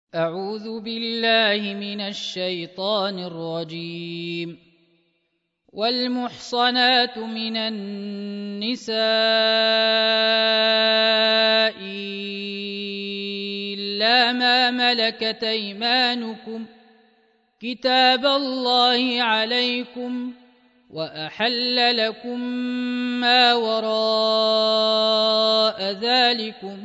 أعوذ بالله من الشيطان الرجيم. والمحصنات من النساء إلا ما ملكت أيمانكم كتاب الله عليكم، وأحل لكم ما وراء ذلكم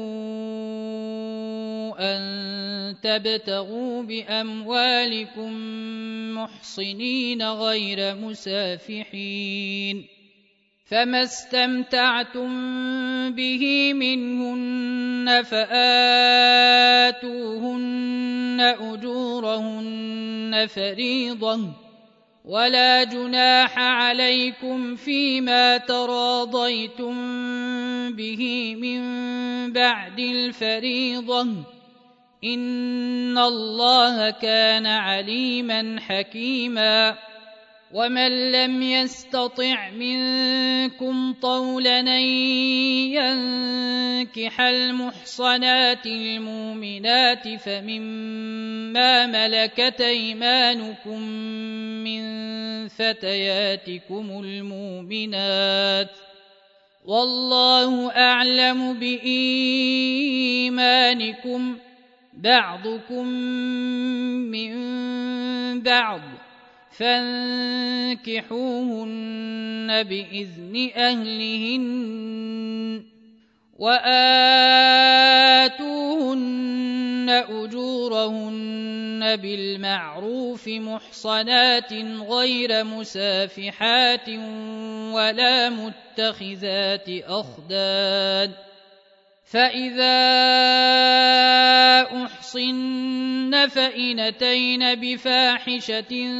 أن تبتغوا بأموالكم محصنين غير مسافحين، فما استمتعتم به منهن فآتوهن أجورهن فريضة، ولا جناح عليكم فيما تراضيتم به من بعد الفريضة، إن الله كان عليما حكيما. ومن لم يستطع منكم طولا أن ينكح المحصنات المؤمنات فمما ملكت أيمانكم من فتياتكم المؤمنات، والله أعلم بإيمانكم، بعضكم من بعض، فانكحوهن بإذن أهلهن، وآتوهن أجورهن بالمعروف محصنات غير مسافحات ولا متخذات أخدان، فإذا أحصن فإن أتين بفاحشة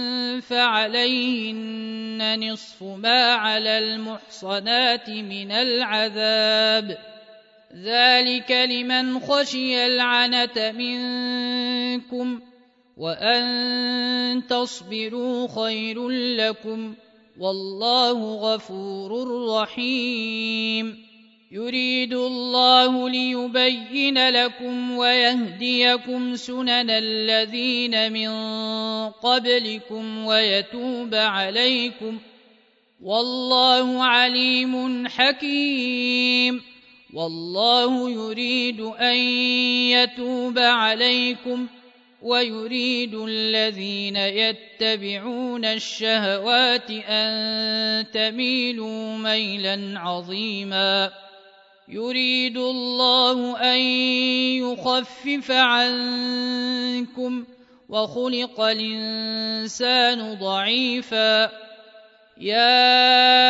فعليهن نصف ما على المحصنات من العذاب، ذلك لمن خشي العنة منكم، وأن تصبروا خير لكم، والله غفور رحيم. يريد الله ليبين لكم ويهديكم سنن الذين من قبلكم ويتوب عليكم، والله عليم حكيم. والله يريد أن يتوب عليكم، ويريد الذين يتبعون الشهوات أن تميلوا ميلا عظيما. يريد الله أن يخفف عنكم، وخلق الإنسان ضعيفا. يا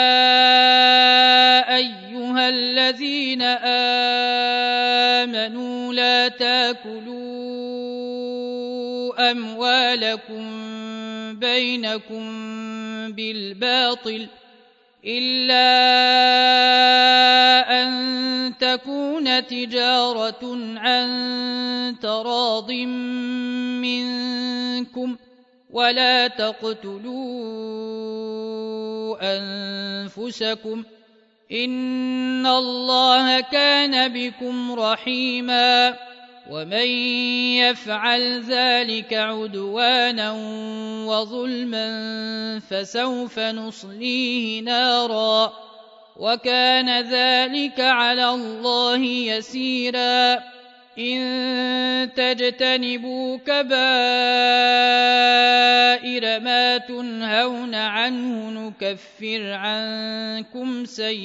أيها الذين آمنوا لا تاكلوا أموالكم بينكم بالباطل إلا أن تكون تجارة عن تراض منكم، ولا تقتلوا أنفسكم، إن الله كان بكم رحيما. ومن يفعل ذلك عدوانا وظلما فسوف نصليه نارا، وكان ذلك على الله يسيرا. إن تجتنبوا كبائر ما تنهون عنه نكفر عنكم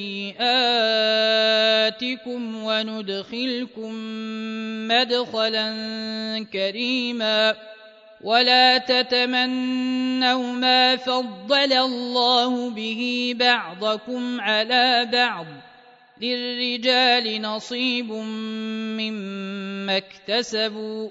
سيئاتكم وندخلكم مدخلا كريما. ولا تتمنوا ما فضل الله به بعضكم على بعض، للرجال نصيب مما اكتسبوا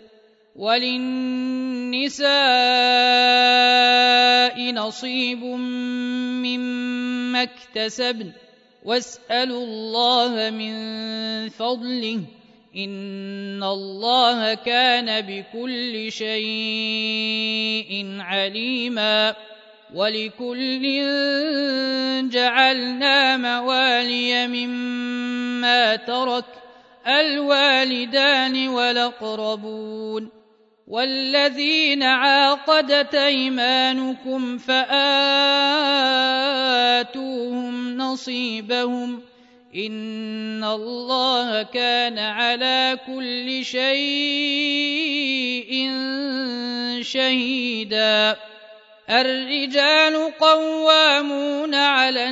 وللنساء نصيب مما اكتسبن، واسألوا الله من فضله، إن الله كان بكل شيء عليما. ولكل جعلنا موالي مما ترك الوالدان والأقربون والذين عاقدت أيمانكم فآتوهم نصيبهم إن الله كان على كل شيء شهيدا. الرجال قوامون على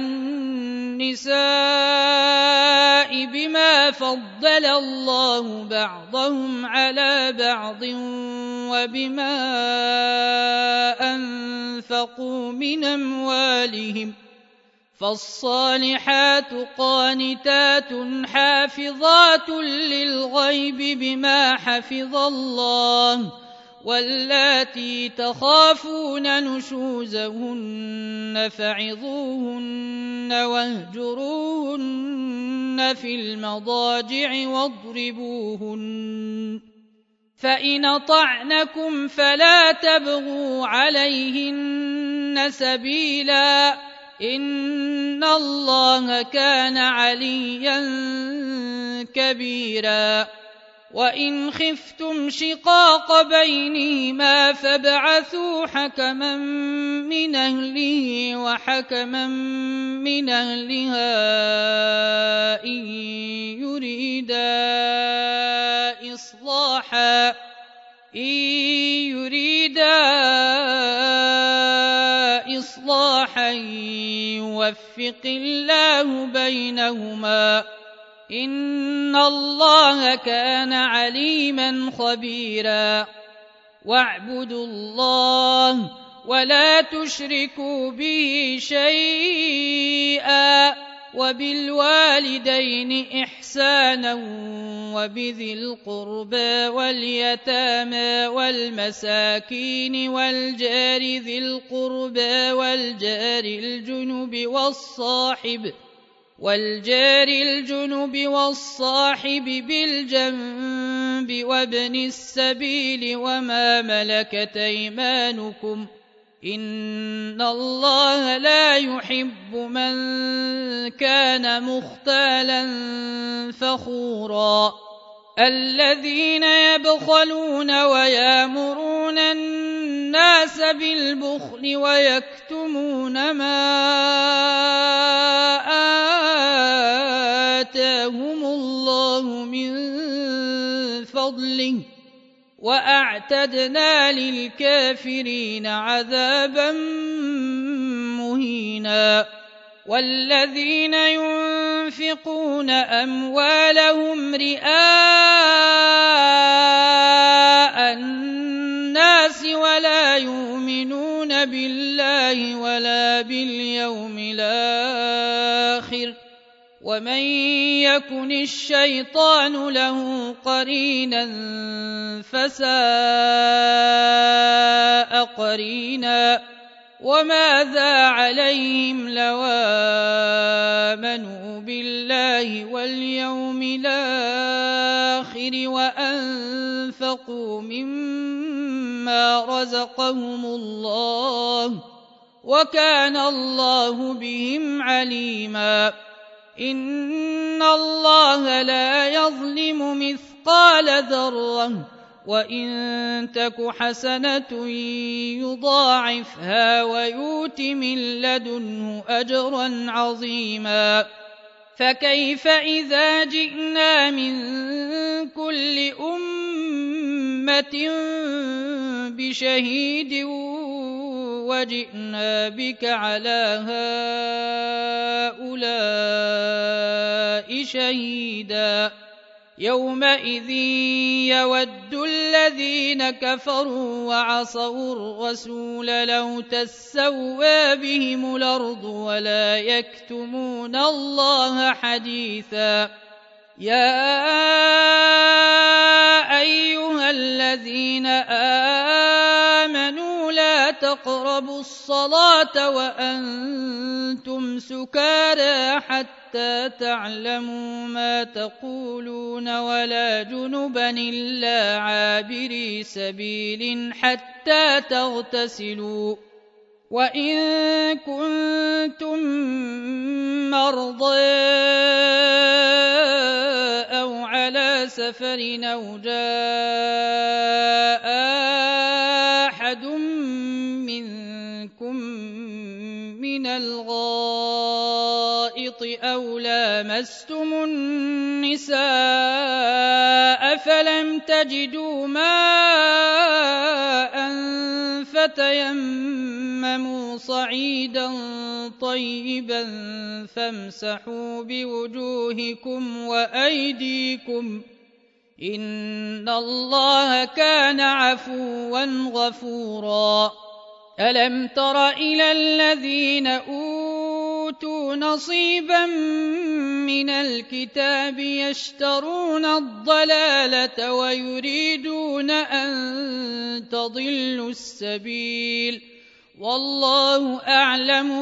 النساء بما فضل الله بعضهم على بعض وبما أنفقوا من أموالهم فالصالحات قانتات حافظات للغيب بما حفظ الله واللاتي تخافون نشوزهن فعظوهن واهجروهن في المضاجع واضربوهن فإن أطعنكم فلا تبغوا عليهن سبيلا إن الله كان عليا كبيرا. وإن خفتم شقاق بينهما فابعثوا حكما من أهله وحكما من أهلها إن يريدا إصلاحا يوفق الله بينهما إن الله كان عليما خبيرا. واعبدوا الله ولا تشركوا به شيئا وبالوالدين إحسانا وبذي القربى واليتامى والمساكين والجار ذي القربى والجار الجنب والصاحب بالجنب وابن السبيل وما ملكت أيمانكم إن الله لا يحب من كان مختالا فخورا. الذين يبخلون ويامرون الناس بالبخل ويكتمون ما آتاهم الله من فضله وأعتدنا للكافرين عذابا مهينا. والذين ينفقون أموالهم رئاء الناس ولا يؤمنون بالله ولا باليوم الآخر ومن يكن الشيطان له قرينا فساء قرينا. وماذا عليهم لو آمنوا بالله واليوم الآخر وأنفقوا مما رزقهم الله وكان الله بهم عليما. إن الله لا يظلم مثقال ذرة وإن تك حسنة يضاعفها ويؤت من لدنه أجرا عظيما. فكيف إذا جئنا من كل أمة بشهيد وجئنا بك على هؤلاء شهيدا. يومئذ يود الذين كفروا وعصوا الرسول لو تسوى بهم الأرض ولا يكتمون الله حديثا. يا أيها الذين آمنوا لا تقربوا الصلاة وأنتم سكارى حتى تعلموا ما تقولون ولا جنبا إلا عابري سبيل حتى تغتسلوا. وإن كنتم مرضى أو على على سفر أو جاء أحد منكم من الغائط أو لامستم النساء فلم تجدوا ماء فتيمموا صعيدا طيبا فامسحوا بوجوهكم وأيديكم إن الله كان عفوا غفورا. ألم تر إلى الذين أوتوا نصيبا من الكتاب يشترون الضلالة ويريدون أن تضلوا السبيل والله أعلم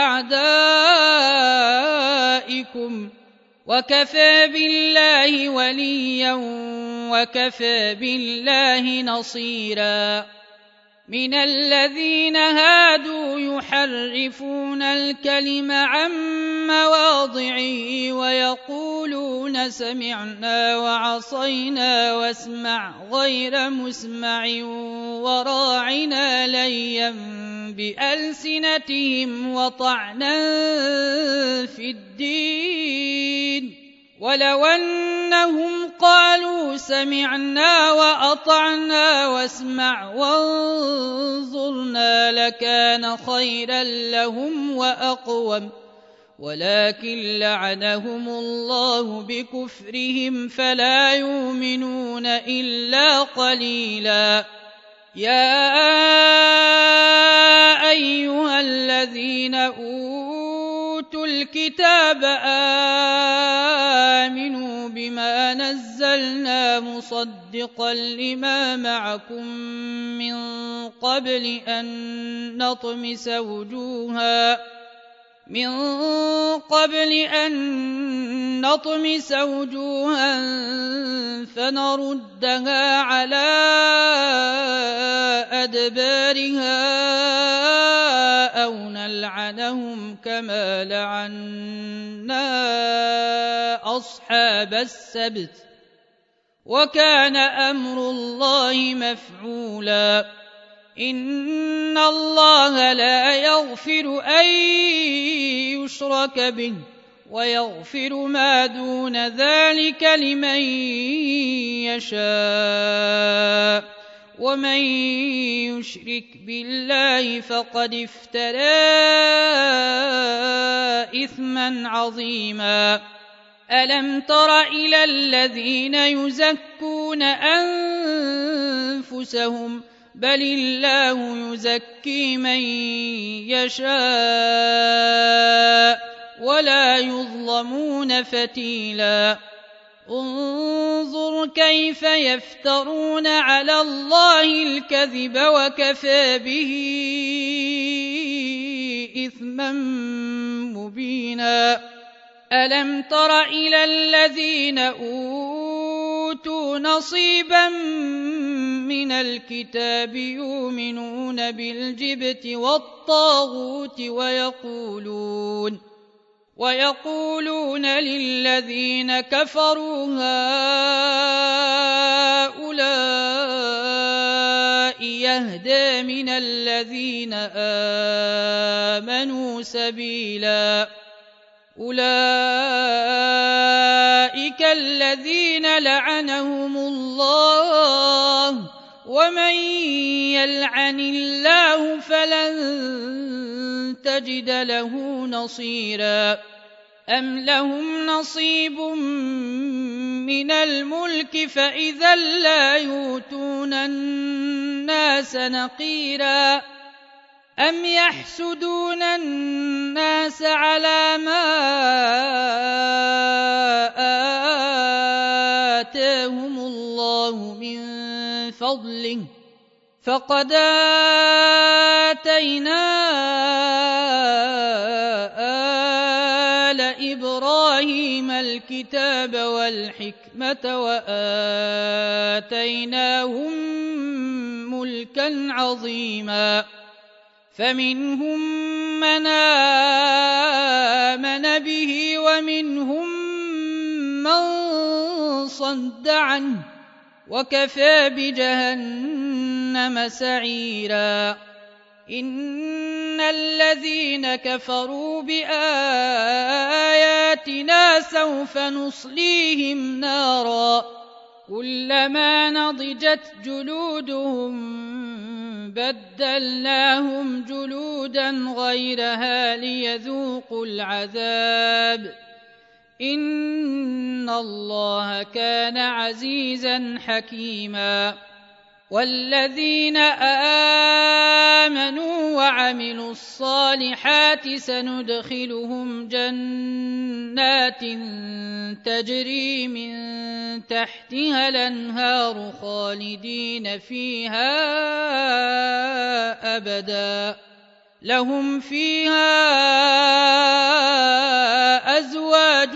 بأعدائكم وكفى بالله وليا وكفى بالله نصيرا. من الذين هادوا يحرفون الكلم عن مواضعه ويقولون سمعنا وعصينا واسمع غير مسمع وراعنا ليا بألسنتهم وطعنا في الدين ولو أنهم قالوا سمعنا وأطعنا واسمع وانظرنا لكان خيرا لهم وأقوم ولكن لعنهم الله بكفرهم فلا يؤمنون إلا قليلا. يا أيها الذين أوتوا الكتاب آمنوا بما نزلنا مصدقا لما معكم من قبل أن نطمس وجوها فنردها على أدبارها أو نلعنهم كما لعنا أصحاب السبت وكان أمر الله مفعولا. إن الله لا يغفر أن يشرك به ويغفر ما دون ذلك لمن يشاء ومن يشرك بالله فقد افترى إثما عظيما. ألم تر إلى الذين يزكون أنفسهم بل الله يزكي من يشاء ولا يظلمون فتيلا. انظر كيف يفترون على الله الكذب وكفى به إثما مبينا. ألم تر إلى الذين أوتوا نصيبا من الكتاب يؤمنون بالجبت والطاغوت ويقولون للذين كفروا هؤلاء يهدى من الذين آمنوا سبيلا. أولئك الذين لعنهم الله ومن يلعن الله فلن تجد له نصيرا. أم لهم نصيب من الملك فإذا لا يؤتون الناس نقيرا. أم يحسدون الناس على ما آتاهم الله من فضله فقد آتينا آل إبراهيم الكتاب والحكمة وآتيناهم ملكا عظيما. فمنهم من آمن به ومنهم من صد عنه وكفى بجهنم سعيرا إن الذين كفروا بآياتنا سوف نصليهم نارا كلما نضجت جلودهم بدلناهم جلودا غيرها ليذوقوا العذاب إن الله كان عزيزا حكيما والذين آمنوا وعملوا الصالحات سندخلهم جنات تجري من تحتها الأنهار خالدين فيها أبدا لهم فيها أزواج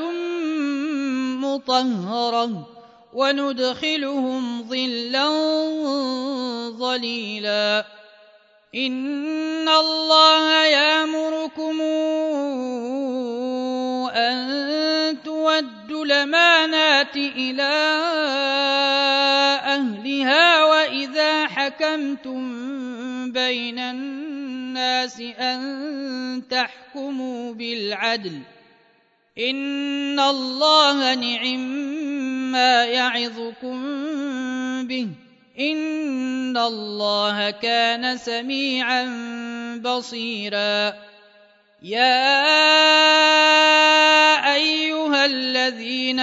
مطهرة وندخلهم ظلا ظليلا إن الله يأمركم أن تودوا الأمانات إلى أهلها وإذا حكمتم بين الناس أن تحكموا بالعدل إن الله نعما يعظكم به إن الله كان سميعا بصيرا يا أيها الذين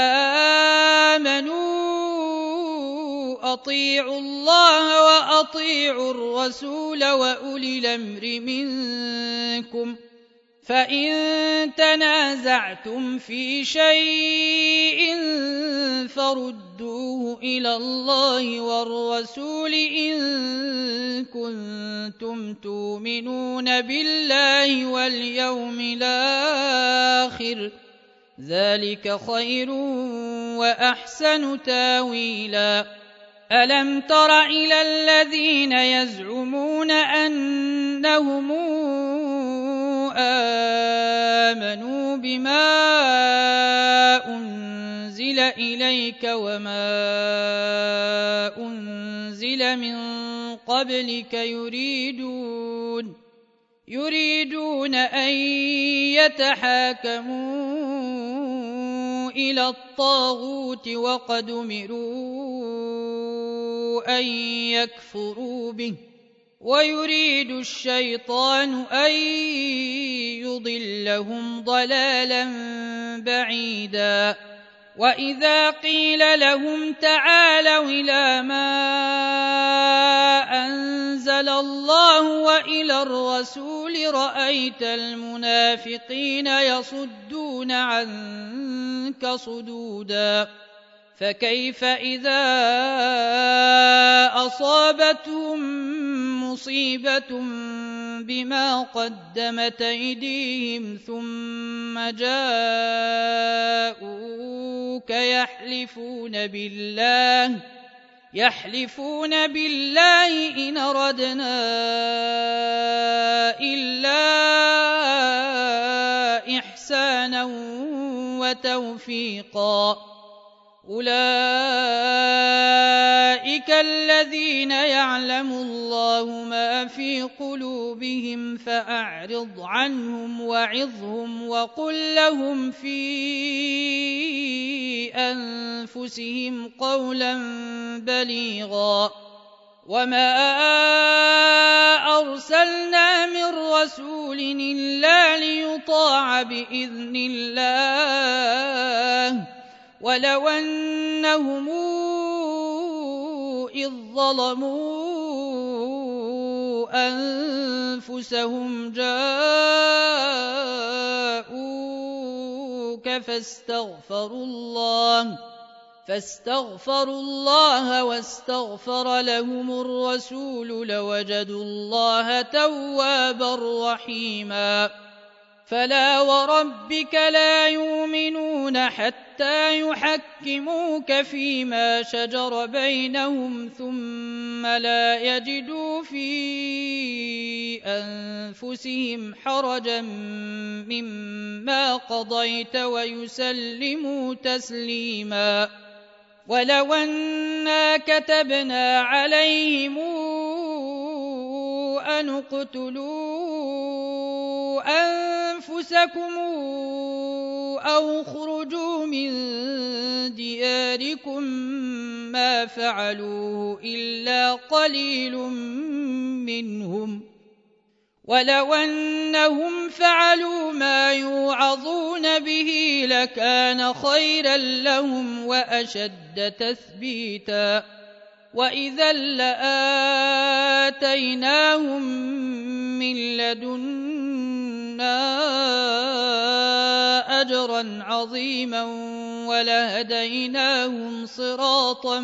آمنوا أطيعوا الله وأطيعوا الرسول وأولي الأمر منكم فإن تنازعتم في شيء فردوه إلى الله والرسول إن كنتم تؤمنون بالله واليوم الآخر ذلك خير وأحسن تاويلا ألم تر إلى الذين يزعمون أنهم آمنوا بما أنزل إليك وما أنزل من قبلك يريدون أن يتحاكموا إلى الطاغوت وقد أمروا أن يكفروا به ويريد الشيطان أن يضلهم ضلالا بعيدا وإذا قيل لهم تعالوا إلى ما أنزل الله وإلى الرسول رأيت المنافقين يصدون عنك صدودا فكيف إذا أصابتهم مصيبة بما قدمت أيديهم ثم جاءوك يحلفون بالله إن أردنا إلا إحسانا وتوفيقا أولئك الذين يعلم الله ما في قلوبهم فأعرض عنهم وعظهم وقل لهم في أنفسهم قولا بليغا وما أرسلنا من رسول إلا ليطاع بإذن الله ولو أنهم إذ ظلموا أنفسهم جاءوك فاستغفروا الله واستغفر لهم الرسول لوجدوا الله توابا رحيما فلا وربك لا يؤمنون حتى يحكموك فيما شجر بينهم ثم لا يجدوا في أنفسهم حرجا مما قضيت ويسلموا تسليما ولو أنا كتبنا عليهم أن اقتلوا أنفسكم أو اخرجوا من دياركم ما فعلوه إلا قليل منهم ولو أنهم فعلوا ما يوعظون به لكان خيرا لهم وأشد تثبيتا وإذا لآتيناهم من لدنا أجرا عظيما ولهديناهم صراطا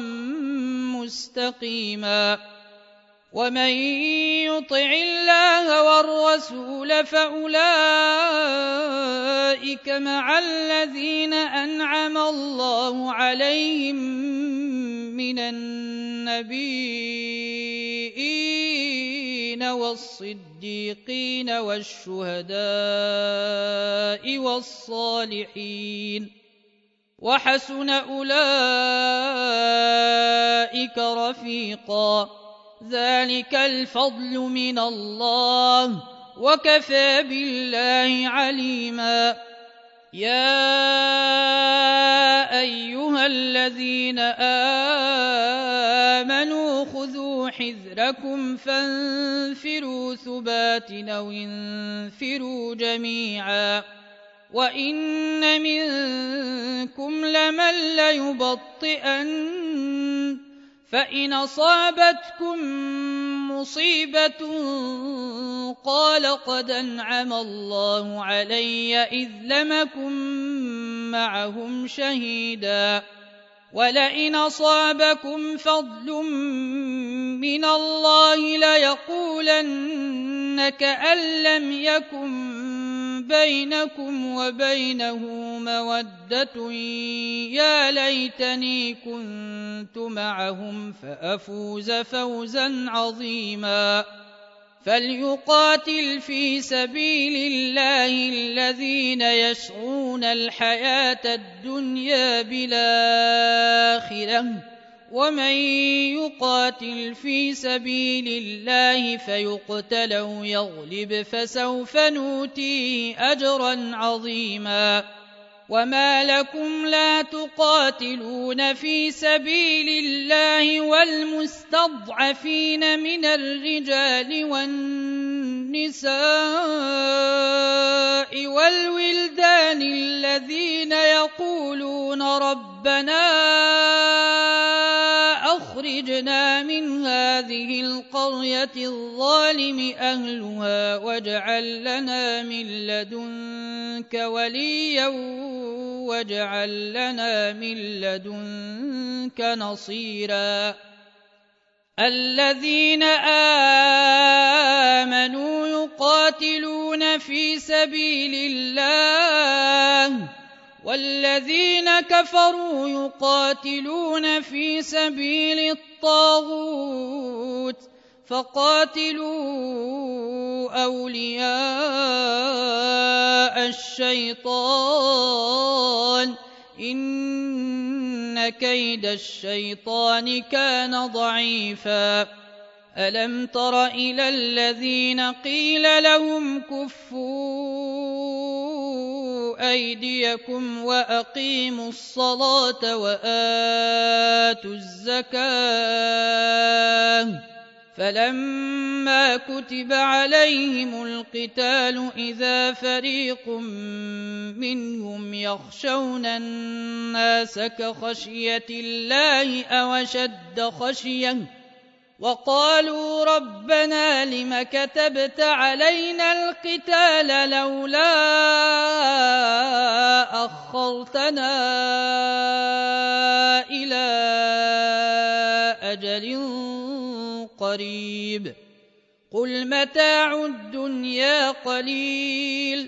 مستقيما ومن يطع الله والرسول فأولئك مع الذين أنعم الله عليهم من النبيين والصديقين والشهداء والصالحين وحسن أولئك رفيقا ذلك الفضل من الله وكفى بالله عليما يا أيها الذين آمنوا خذوا حذركم فانفروا ثبات أو انفروا جميعا وإن منكم لمن ليبطئن فإن أصابتكم مصيبة قال قد أنعم الله علي إذ لم أكن معهم شهيدا ولئن أصابكم فضل من الله ليقولن كأن لم يكن بينكم وبينه مودة يا ليتني كنت معهم فأفوز فوزا عظيما فليقاتل في سبيل الله الذين يشرون الحياة الدنيا بالآخرة ومن يقاتل في سبيل الله فيقتل أو يغلب فسوف نؤتيه أجرا عظيما وما لكم لا تقاتلون في سبيل الله والمستضعفين من الرجال والنساء والولدان الذين يقولون ربنا أخرجنا من هذه القرية الظالم أهلها واجعل لنا من لدنك وليا واجعل لنا من لدنك نصيرا الذين آمنوا يقاتلون في سبيل الله والذين كفروا يقاتلون في سبيل الطاغوت فقاتلوا أولياء الشيطان إن كيد الشيطان كان ضعيفا ألم تر إلى الذين قيل لهم كفوا أيديكم وأقيموا الصلاة وآتوا الزكاة فلما كتب عليهم القتال إذا فريق منهم يخشون الناس كخشية الله أو أشد خشية وقالوا ربنا لم كتبت علينا القتال لولا أخرتنا إلى أجل قريب قل متاع الدنيا قليل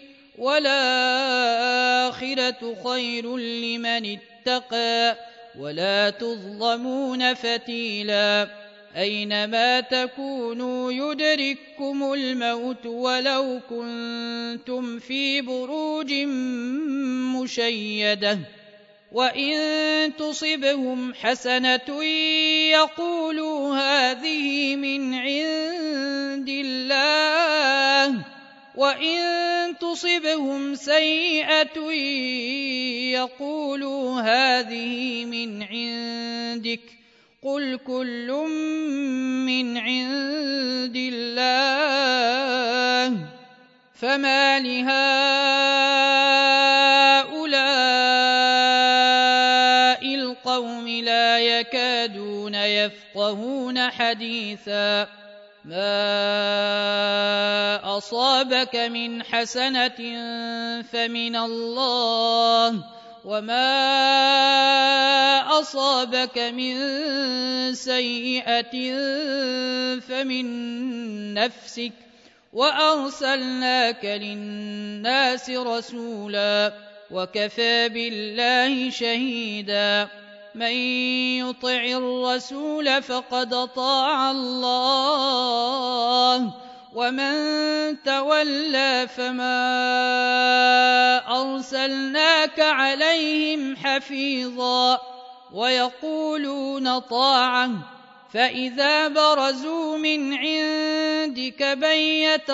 والآخرة خير لمن اتقى ولا تظلمون فتيلا أينما تكونوا يدرككم الموت ولو كنتم في بروج مشيدة وإن تصبهم حسنة يقولوا هذه من عند الله، وإن تصبهم سيئة يقولوا هذه من عندك، قل كل من عند الله. فما لهؤلاء القوم لا يكادون يفقهون حديثا. ما أصابك من حسنة فمن الله، وما أصابك من سيئة فمن نفسك، وأرسلناك للناس رسولا، وكفى بالله شهيدا. من يطع الرسول فقد أطاع الله، ومن تولى فما أرسلناك عليهم حفيظا. ويقولون طاعة فإذا برزوا من عندك بيت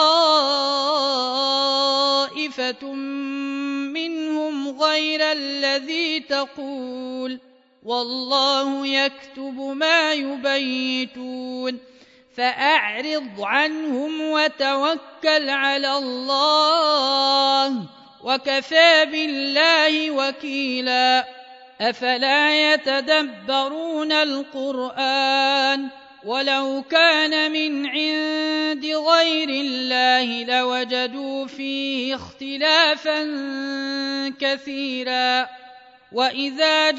طائفة منهم غير الذي تقول، والله يكتب ما يبيتون. فأعرض عنهم وتوكل على الله، وكفى بالله وكيلا. أفلا يتدبرون القرآن؟ ولو كان من عند غير الله لوجدوا فيه اختلافا كثيرا. وإذا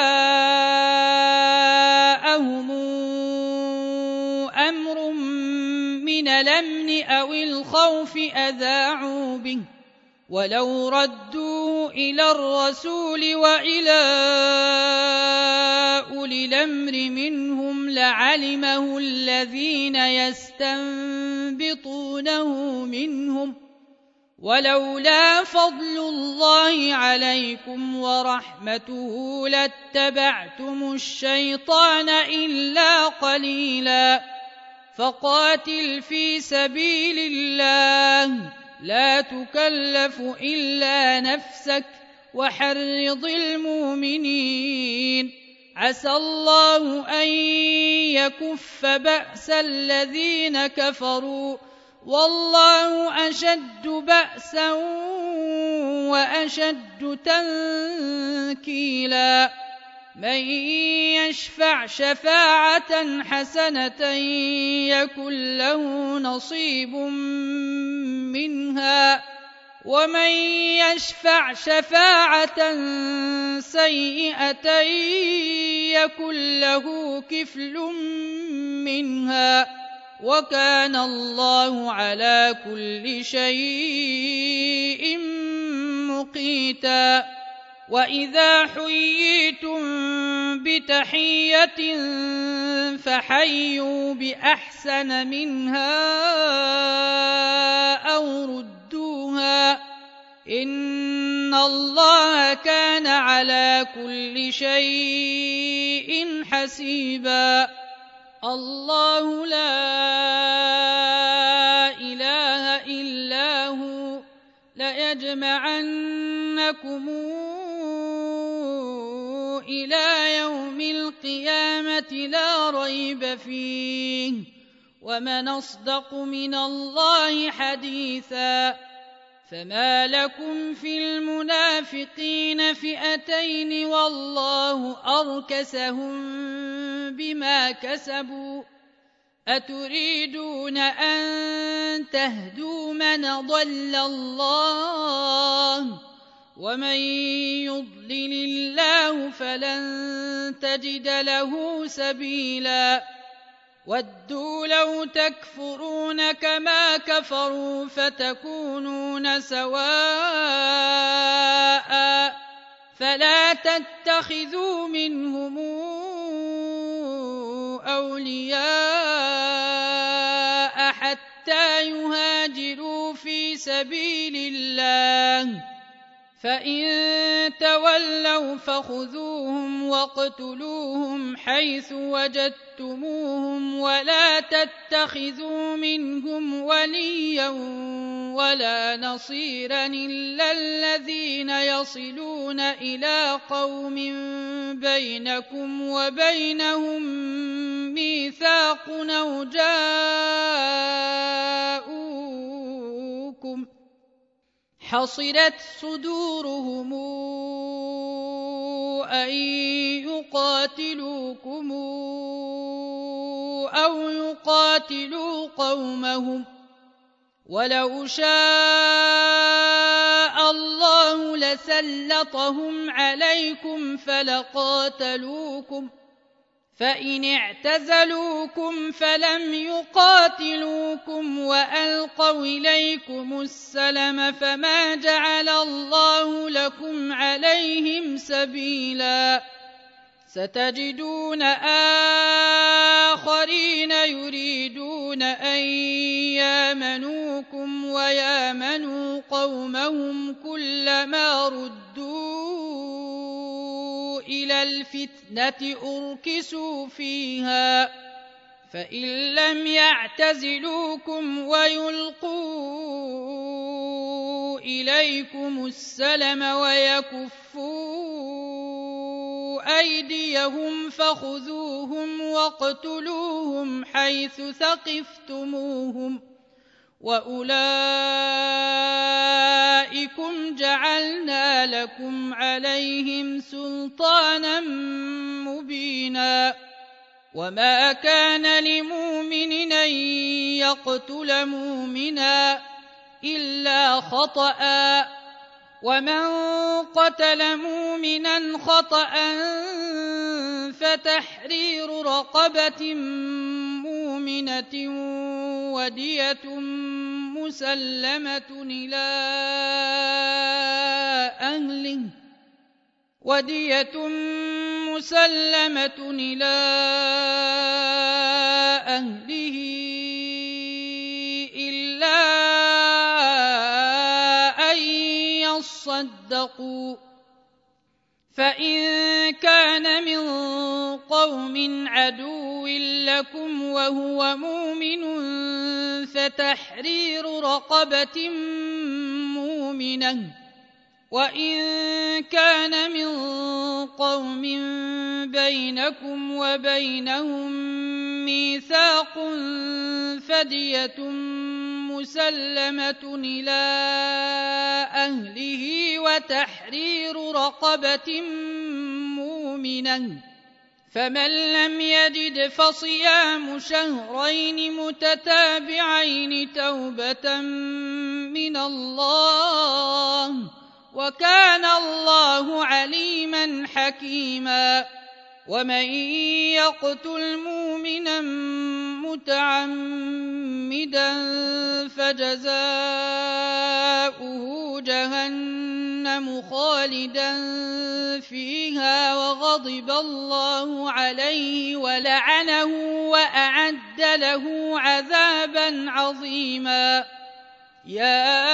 جاءهم أمر من الأمن أو الخوف أذاعوا به، ولو ردوه إلى الرسول وإلى أولي الأمر منهم لعلمه الذين يستنبطونه منهم، ولولا فضل الله عليكم ورحمته لاتبعتم الشيطان إلا قليلا. فقاتل في سبيل الله لا تكلف إلا نفسك، وحرض المؤمنين. عسى الله أن يكف بأس الذين كفروا، والله أشد بأسا وأشد تنكيلا. من يشفع شفاعة حسنة يكن له نصيب منها، ومن يشفع شفاعة سيئة يكن له كفل منها، وكان الله على كل شيء مقيتا. وإذا حييتم بتحية فحيوا بأحسن منها أو ردوها، إن الله كان على كل شيء حسيبا. الله لا إله إلا هو ليجمعنكم إلى يوم القيامة لا ريب فيه، ومن أصدق من الله حديثا. فما لكم في المنافقين فئتين والله أركسهم بما كسبوا، أتريدون أن تهدوا من ضل الله، ومن يضلل الله فلن تجد له سبيلا. ودوا لو تكفرون كما كفروا فتكونون سواء، فلا تتخذوا منهم أولياء حتى يهاجروا في سبيل الله، فإن تولوا فخذوهم واقتلوهم حيث وجدتموهم ولا تتخذوا منهم وليا ولا نصيرا إلا الذين يصلون إلى قوم بينكم وبينهم ميثاق أو جاءوكم حصرت صدورهم أن يقاتلوكم أو يقاتلوا قومهم ولو شاء الله لسلطهم عليكم فلقاتلوكم فإن اعتزلوكم فلم يقاتلوكم وألقوا إليكم السلم فما جعل الله لكم عليهم سبيلا ستجدون آخرين يريدون أن يامنوكم ويامنوا قومهم كلما ردوا إلى الفتنة أركسوا فيها فإن لم يعتزلوكم ويلقوا إليكم السلم ويكفوا أيديهم فخذوهم واقتلوهم حيث ثقفتموهم وأولئكم جعلنا لكم عليهم سلطانا مبينا وما كان لمؤمن أن يقتل مؤمنا إلا خطأ ومن قتل مؤمنا خطأ فتحرير رقبة مؤمنة ودية مسلمة إلى أهله إلا أن يصدقوا فإن كان من قوم عدو لكم وهو مؤمن فتحرير رقبة مؤمنة وإن كان من قوم بينكم وبينهم ميثاق فدية مسلمة إلى أهله وتحرير رقبة مؤمنة فمن لم يجد فصيام شهرين متتابعين توبة من الله وكان الله عليما حكيما ومن يقتل مؤمنا متعمدا فجزاؤه جهنم خالدا فيها وغضب الله عليه ولعنه وأعد له عذابا عظيما يا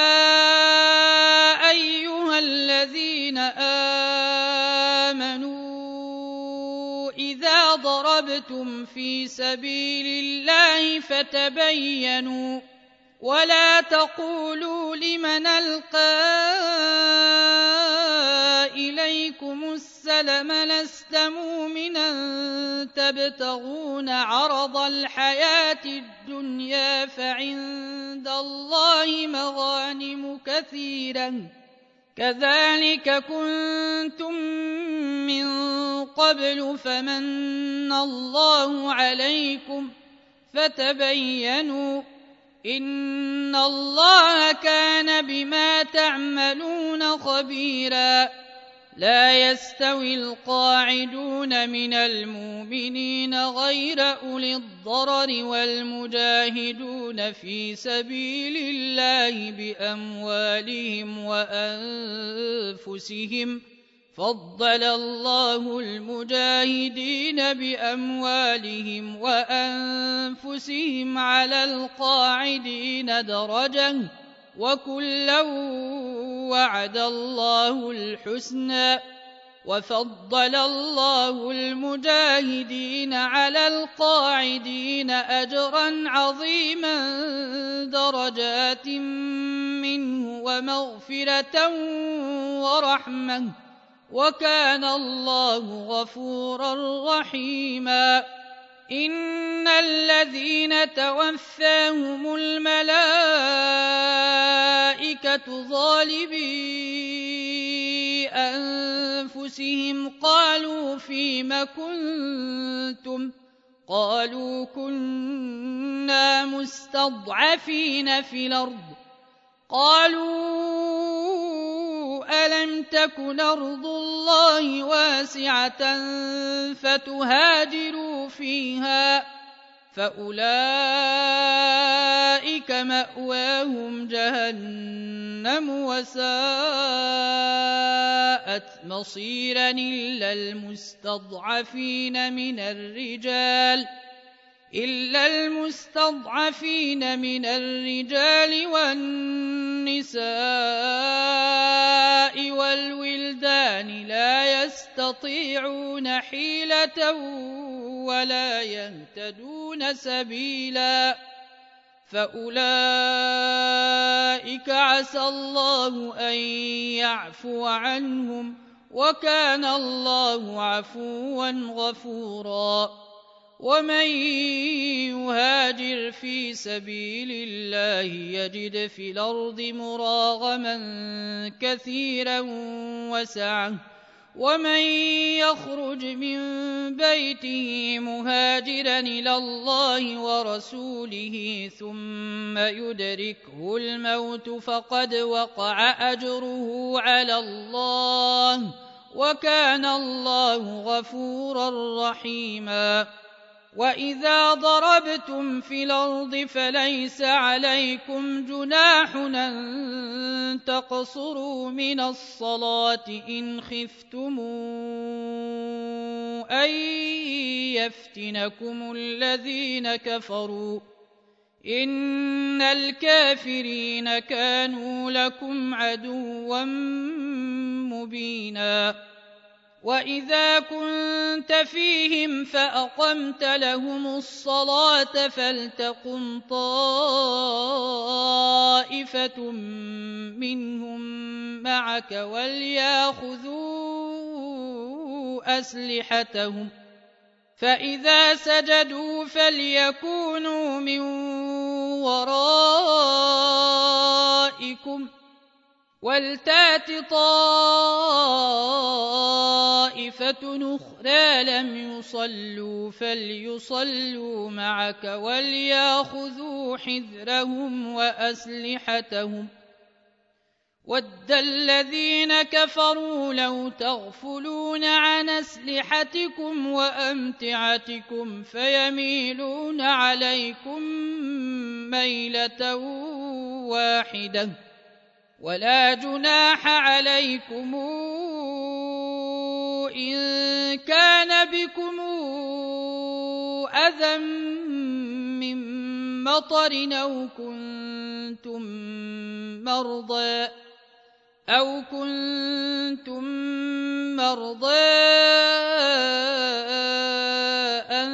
أيها الذين آمنوا إذا ضربتم في سبيل الله فتبينوا ولا تقولوا لمن ألقى إليكم السلم لست مؤمنا تبتغون عرض الحياة الدنيا فعند الله مغانم كثيرة كذلك كنتم من قبل فمن الله عليكم فتبينوا إن الله كان بما تعملون خبيرا لا يستوي القاعدون من المؤمنين غير أولي الضرر والمجاهدون في سبيل الله بأموالهم وأنفسهم فضل الله المجاهدين بأموالهم وأنفسهم على القاعدين درجة وكلا وعد الله الحسنى وفضل الله المجاهدين على القاعدين أجرا عظيما درجات منه ومغفرة ورحمة وكان الله غفورا رحيما إن الذين توفاهم الملائكة ظالمي أنفسهم قالوا فيم كنتم قالوا كنا مستضعفين في الأرض قالوا ألم تكن أرض الله واسعة فتهاجروا فيها فأولئك مأواهم جهنم وساءت مصيرا إلا المستضعفين من الرجال والنساء والولدان لا يستطيعون حيلة ولا يهتدون سبيلا فأولئك عسى الله أن يعفو عنهم وكان الله عفوا غفورا ومن يهاجر في سبيل الله يجد في الأرض مراغما كثيرا وسعة ومن يخرج من بيته مهاجرا إلى الله ورسوله ثم يدركه الموت فقد وقع أجره على الله وكان الله غفورا رحيما وإذا ضربتم في الأرض فليس عليكم جناح أن تقصروا من الصلاة إن خفتم أن يفتنكم الذين كفروا إن الكافرين كانوا لكم عدوا مبينا وإذا كنت فيهم فأقمت لهم الصلاة فلتقم طائفة منهم معك وليأخذوا أسلحتهم فإذا سجدوا فليكونوا من ورائكم ولتات طائفة أخرى لم يصلوا فليصلوا معك وليأخذوا حذرهم وأسلحتهم ود الذين كفروا لو تغفلون عن أسلحتكم وأمتعتكم فيميلون عليكم ميلة واحدة ولا جناح عليكم إن كان بكم أذى من مطر أو كنتم مرضى أن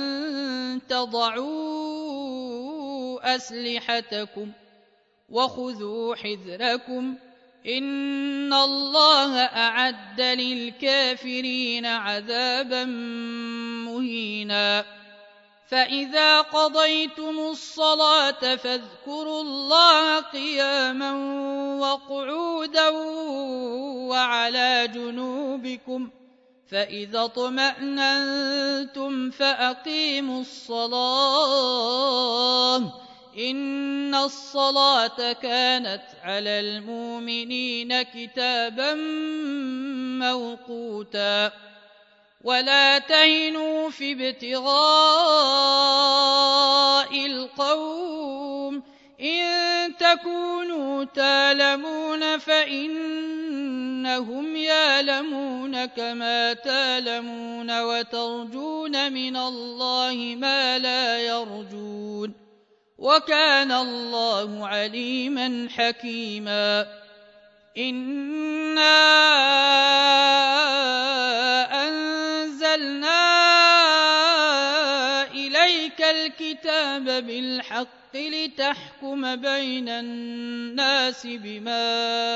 تضعوا أسلحتكم وخذوا حذركم إن الله أعد للكافرين عذابا مهينا فإذا قضيتم الصلاة فاذكروا الله قياما وقعودا وعلى جنوبكم فإذا اطمأننتم فأقيموا الصلاة إن الصلاة كانت على المؤمنين كتابا موقوتا ولا تهنوا في ابتغاء القوم إن تكونوا تالمون فإنهم يالمون كما تالمون وترجون من الله ما لا يرجون وكان الله عليما حكيما. إنا أنزلنا إليك الكتاب بالحق لتحكم بين الناس بما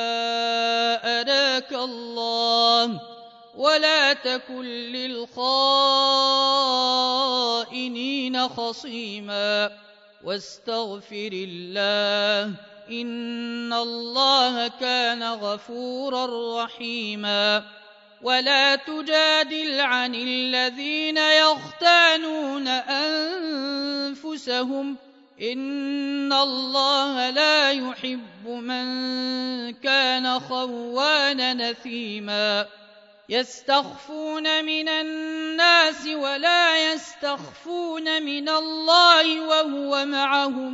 أراك الله ولا تكن للخائنين خصيما واستغفر الله إن الله كان غفورا رحيما. ولا تجادل عن الذين يختانون أنفسهم إن الله لا يحب من كان خوانا نثيما. يستخفون من الناس ولا يستخفون من الله وهو معهم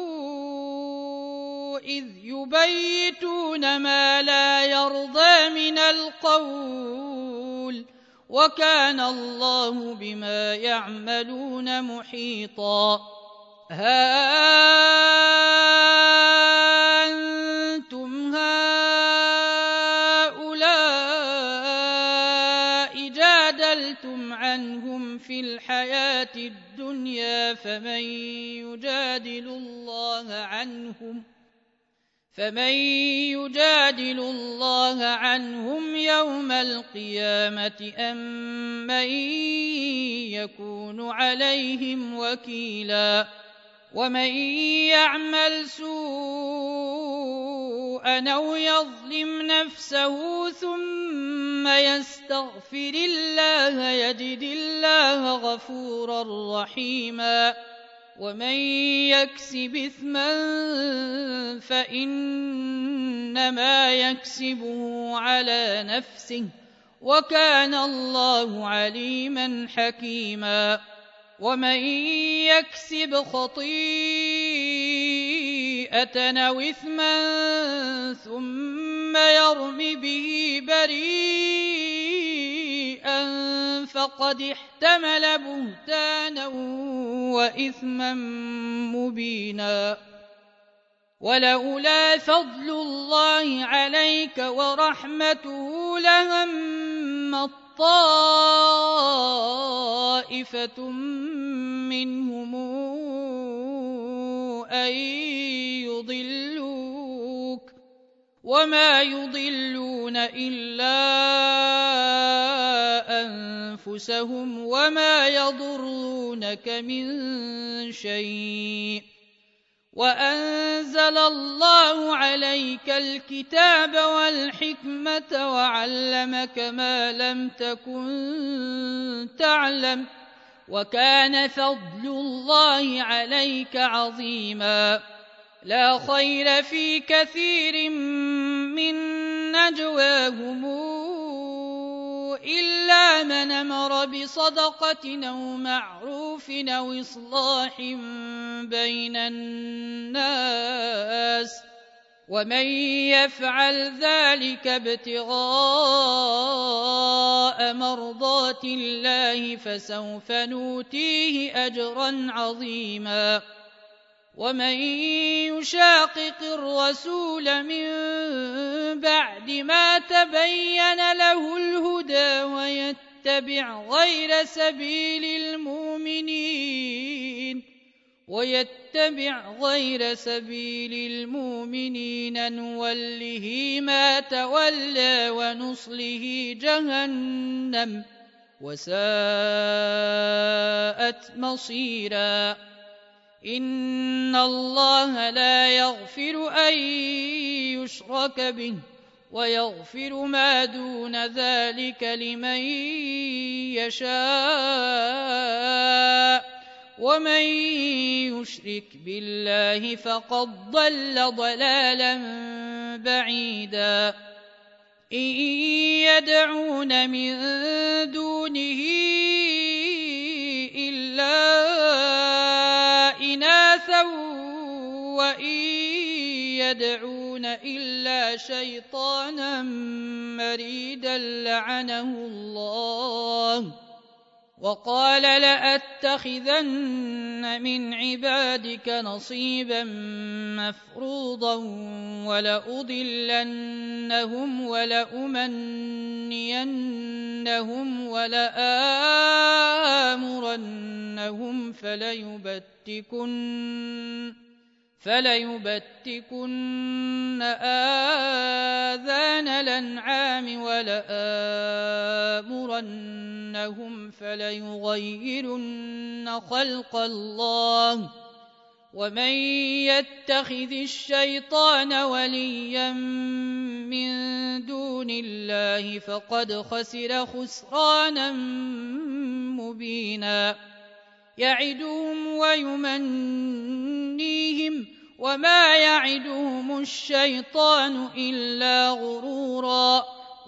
إذ يبيتون ما لا يرضى من القول وكان الله بما يعملون محيطا. ها أنتم هؤلاء جادلتم عنهم في الحياة الدنيا فمن يجادل الله عنهم يوم القيامة أم من يكون عليهم وكيلا. ومن يعمل سوءا أو يظلم نفسه ثم يستغفر الله يجد الله غفورا رحيما. ومن يكسب إثما فإنما يكسبه على نفسه وكان الله عليما حكيما. ومن يكسب خطيئة أو إثما ثم يرم به بريئا فقد احتمل بهتانا وإثما مبينا. ولولا فضل الله عليك ورحمته لهم طائفة منهم أن يضلوك وما يضلون إلا أنفسهم وما يضرونك من شيء. وأنزل الله عليك الكتاب والحكمة وعلمك ما لم تكن تعلم وكان فضل الله عليك عظيما. لا خير في كثير من نجواهم إلا من أمر بصدقة أو معروف أو إصلاح بين الناس ومن يفعل ذلك ابتغاء مرضات الله فسوف نؤتيه أجرا عظيما. ومن يشاقق الرسول من بعد ما تبين له الهدى ويتبع غير سبيل المؤمنين نوله ما تولى ونصله جهنم وساءت مصيرا. إن الله لا يغفر أن يشرك به ويغفر ما دون ذلك لمن يشاء ومن يشرك بالله فقد ضل ضلالا بعيدا. إن يدعون من دونه إلا إناثا وإن يدعون إلا شيطانا مريدا لعنه الله وقال لأتخذن من عبادك نصيبا مفروضا ولأضلنهم ولأمنينهم ولآمرنهم فليبتكن آذان الأنعام ولآمرنهم فليغيرن خلق الله ومن يتخذ الشيطان وليا من دون الله فقد خسر خسرانا مبينا يعدهم ويمنيهم وما يعدهم الشيطان إلا غرورا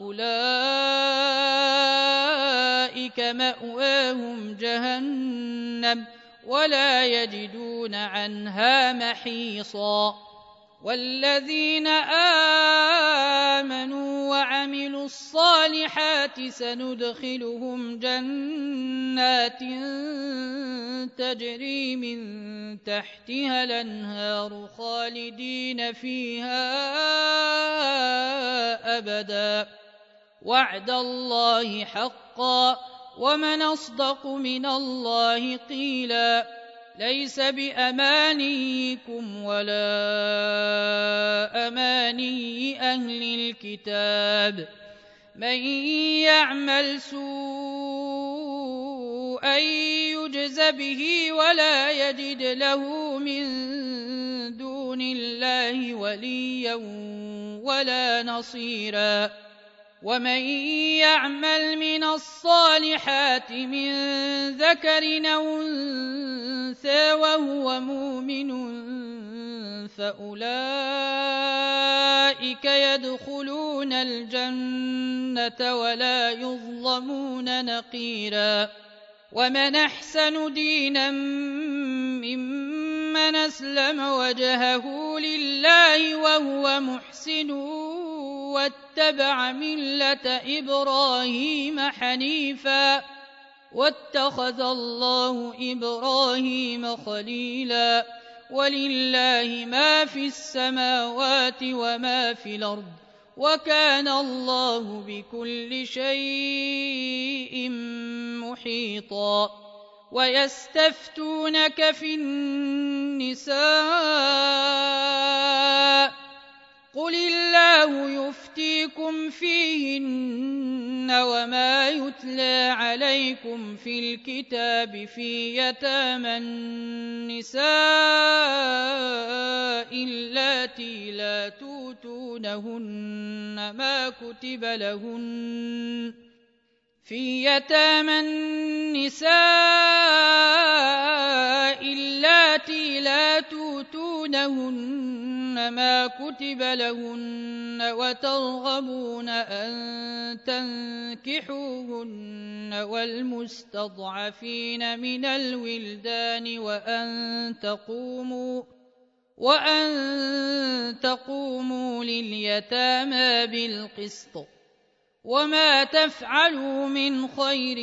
أولئك مأواهم جهنم ولا يجدون عنها محيصا والذين آمنوا وعملوا الصالحات سندخلهم جنات تجري من تحتها الأنهار خالدين فيها أبدا وعد الله حقا ومن أصدق من الله قيلا ليس بأمانيكم ولا أماني أهل الكتاب من يعمل سوءا يجز به ولا يجد له من دون الله وليا ولا نصيرا ومن يعمل من الصالحات من ذكر أو أنثى وهو مؤمن فأولئك يدخلون الجنة ولا يظلمون نقيرا ومن أحسن دينا ممن أسلم وجهه لله وهو محسن واتبع ملة إبراهيم حنيفا واتخذ الله إبراهيم خليلا ولله ما في السماوات وما في الأرض وكان الله بكل شيء محيطا ويستفتونك في النساء قل الله يفتيكم فيهن وما يتلى عليكم في الكتاب في يتامى النساء اللاتي لا توتونهن ما كتب لهن في يتامى النساء اللاتي لا توتونهن ما كتب لهن وترغبون أن تنكحوهن والمستضعفين من الولدان وأن تقوموا لليتامى بالقسط وما تفعلوا من خير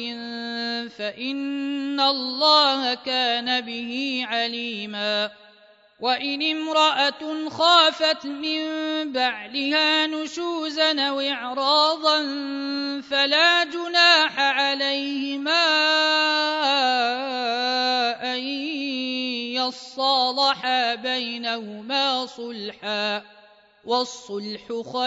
فإن الله كان به عليما وإن امرأة خافت من بعلها نشوزا أو إعراضا فلا جناح عليهما أن يصالحا بينهما صلحا والصلح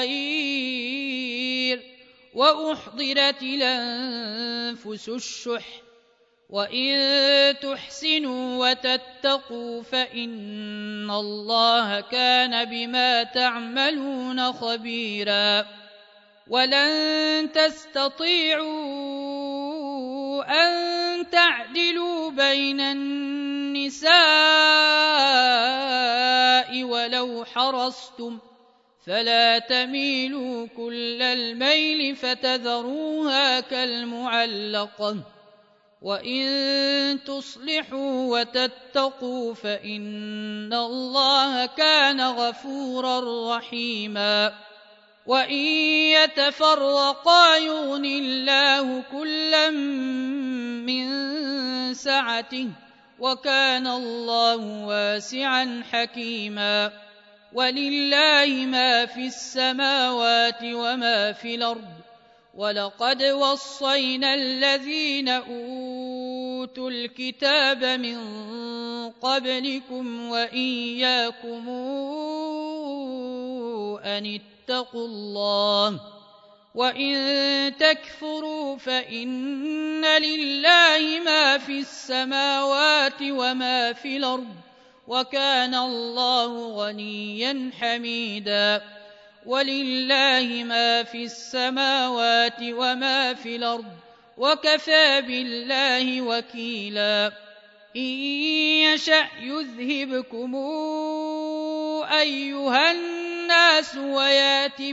خير وأحضرت الأنفس الشح وإن تحسنوا وتتقوا فإن الله كان بما تعملون خبيرا ولن تستطيعوا أن تعدلوا بين النساء ولو حرصتم فلا تميلوا كل الميل فتذروها كالمعلقة وإن تصلحوا وتتقوا فإن الله كان غفورا رحيما وإن يتفرقا يغن الله كلا من سعته وكان الله واسعا حكيما ولله ما في السماوات وما في الأرض ولقد وصينا الذين أوتوا الكتاب من قبلكم وإياكم أن اتقوا الله وإن تكفروا فإن لله ما في السماوات وما في الأرض وكان الله غنيا حميدا ولله ما في السماوات وما في الأرض وكفى بالله وكيلا إن يشأ يذهبكم أيها الناس ويات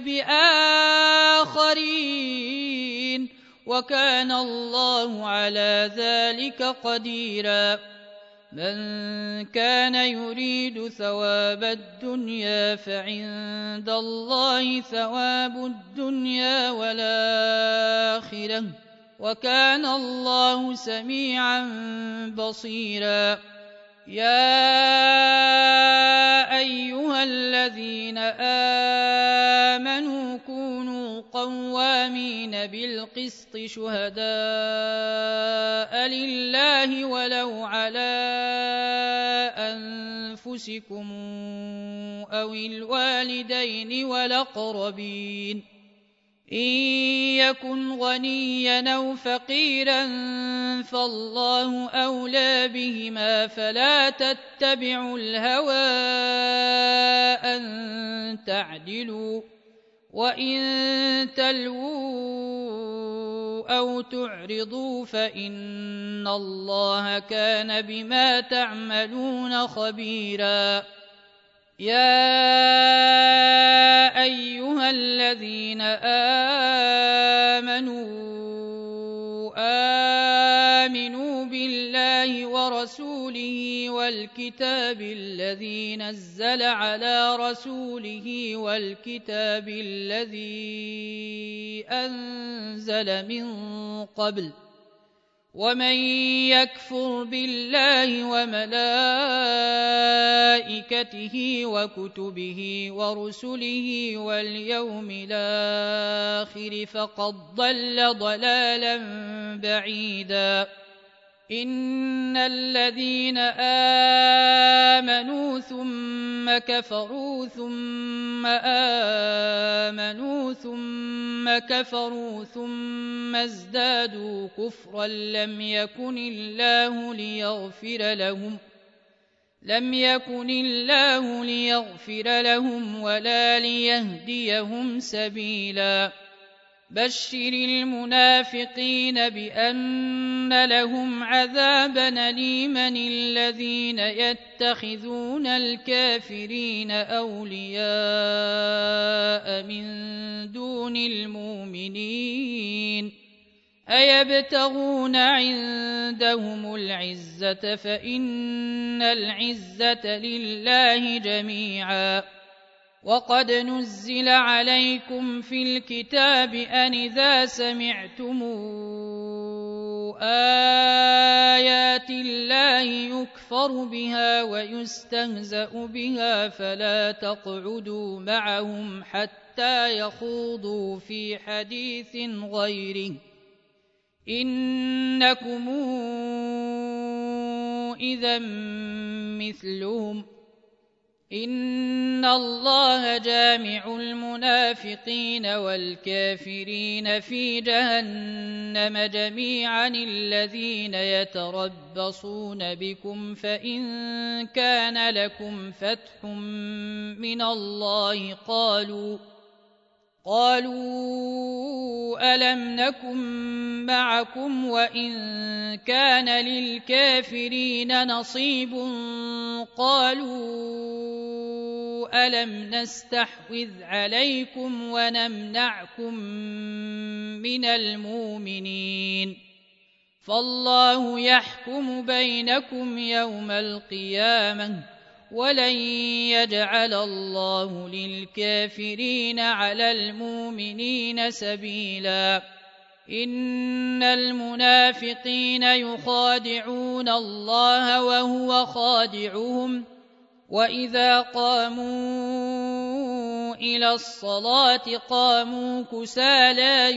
بآخرين وكان الله على ذلك قديرا من كان يريد ثواب الدنيا فعند الله ثواب الدنيا والآخرة وكان الله سميعا بصيرا يا أيها الذين آمنوا كونوا قوامين بالقسط شهداء لله ولو على أنفسكم أو الوالدين والأقربين إن يكن غنيا أو فقيرا فالله أولى بهما فلا تتبعوا الهوى أن تعدلوا وإن تلووا أو تعرضوا فإن الله كان بما تعملون خبيرا يا أيها الذين آمنوا بالله ورسوله والكتاب الذي نزل على رسوله والكتاب الذي أنزل من قبل ومن يكفر بالله وملائكته وكتبه ورسله واليوم الآخر فقد ضل ضلالا بعيدا إن الذين آمنوا ثم كفروا ثم آمنوا ثم كفروا ثم ازدادوا كفرا لم يكن الله ليغفر لهم ولا ليهديهم سبيلا بشر المنافقين بأن لهم عذابا أليما الذين يتخذون الكافرين أولياء من دون المؤمنين أيبتغون عندهم العزة فإن العزة لله جميعا وقد نزل عليكم في الكتاب أن إذا سمعتم آيات الله يكفر بها ويستهزأ بها فلا تقعدوا معهم حتى يخوضوا في حديث غيره إنكم إذا مثلهم إن الله جامع المنافقين والكافرين في جهنم جميعا الذين يتربصون بكم فإن كان لكم فتح من الله قالوا ألم نكن معكم وإن كان للكافرين نصيب قالوا ألم نستحوذ عليكم ونمنعكم من المؤمنين فالله يحكم بينكم يوم القيامة ولن يجعل الله للكافرين على المؤمنين سبيلا إن المنافقين يخادعون الله وهو خادعهم وإذا قاموا إلى الصلاة قاموا كسالى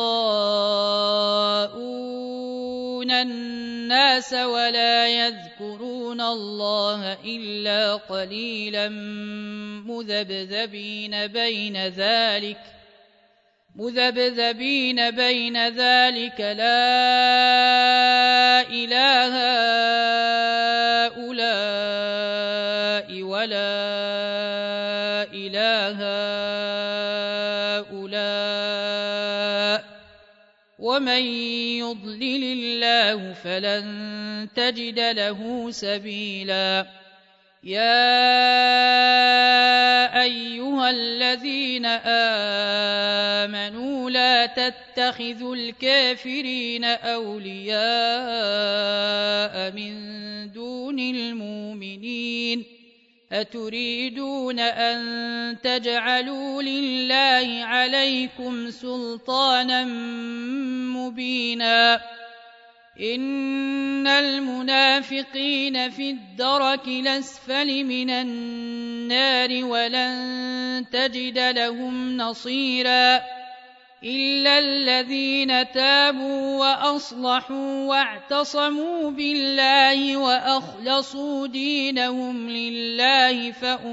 يراءون الناس ولا يذكرون الله إلا قليلا مذبذبين بين ذلك لا إله هؤلاء ولا إله هؤلاء ومن يضلل الله فلن تجد له سبيلا يا أيها الذين آمنوا لا تتخذوا الكافرين أولياء من دون المؤمنين أتريدون أن تجعلوا لله عليكم سلطانا مبينا إن المنافقين في الدرك الأسفل من النار ولن تجد لهم نصيرا إلا الذين تابوا وأصلحوا واعتصموا بالله وأخلصوا دينهم لله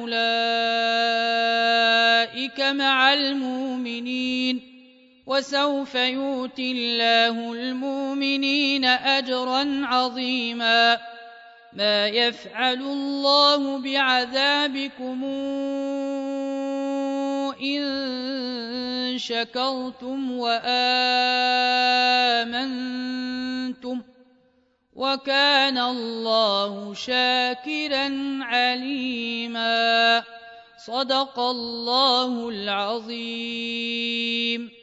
فأولئك مع المؤمنين وسوف يؤتي الله المؤمنين أجرا عظيما ما يفعل الله بعذابكم إن شكرتم وآمنتم وكان الله شاكرا عليما صدق الله العظيم.